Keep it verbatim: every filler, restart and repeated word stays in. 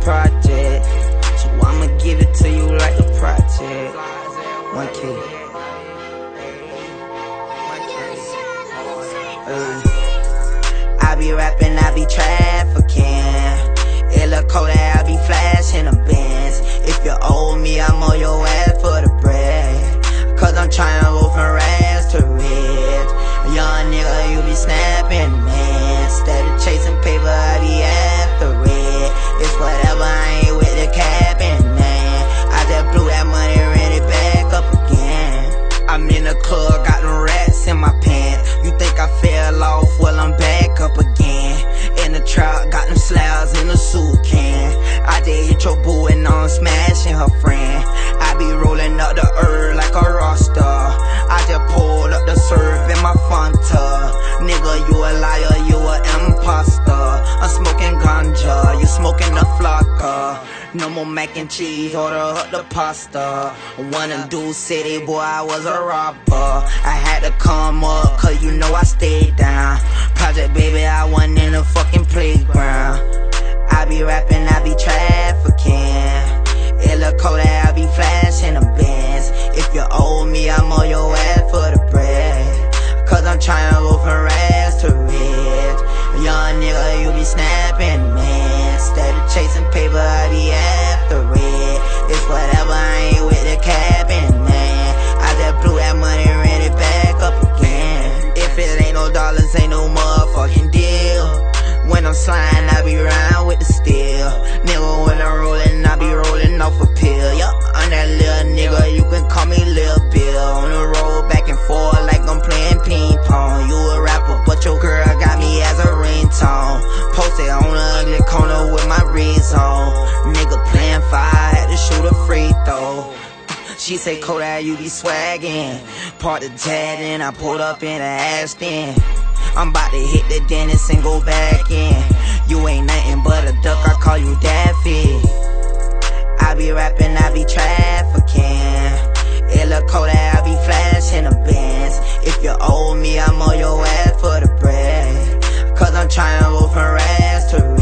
project, so I'ma give it to you like a project. One key. Uh, I be rapping, I be trafficking. It look cold that I be flashing the bands. If you owe me, I'm on your ass for the bread. Cause I'm tryna go from rags to riches. Young nigga, you be snapping, man. Instead of chasing paper, I be after it. It's whatever, I ain't with the capping, man. I just blew that money, ran it back up again. I'm in the club, got them rats in my pants. You think I fell off? Well, I'm back up again. In the trap, got them slabs in the soup can. I did hit your boo and now I'm smashing her friend. I be rolling up the herb like a roster. I just pulled up the surf in my Fanta. Nigga, you a liar, you a imposter. I'm smoking ganja, you smoking the flocka. No more mac and cheese, order up the pasta. One and do city, boy, I was a robber. I had to come up, cause you know I stayed down. Project baby, I wasn't in the fucking playground. I be rapping, I be trafficking. It look cold that I be flashing the bands. If you owe me, I'm on your ass for the bread. Cause I'm tryna go from rags to riches. Young nigga, you be snapping, man. Instead of chasing paper, I be after it. It's whatever, I ain't with the capping, man. I just blew that money, ran it back up again. If it ain't no dollars, ain't no motherfucking deal. When I'm sliding, I be riding with the steel. Nigga, when I'm rolling, I be rolling off a pill. Yup, I'm that little nigga, you can call me Lil Bill. On the road, back and forth like I'm playing ping pong. You a rapper, but your girl got me as a ringtone. Posted on the ugly corner with my reds on. Nigga playing fire, had to shoot a free throw. She say, Kodak, you be swaggin'. Part the jet and I pulled up in the Aston. I'm about to hit the dentist and go back in. You ain't nothing but a duck, I call you Daffy. I be rapping, I be trafficking. It look cold that I be flashing the bands. If you owe me, I'm on your ass for the bread. Cause I'm tryna go from rags to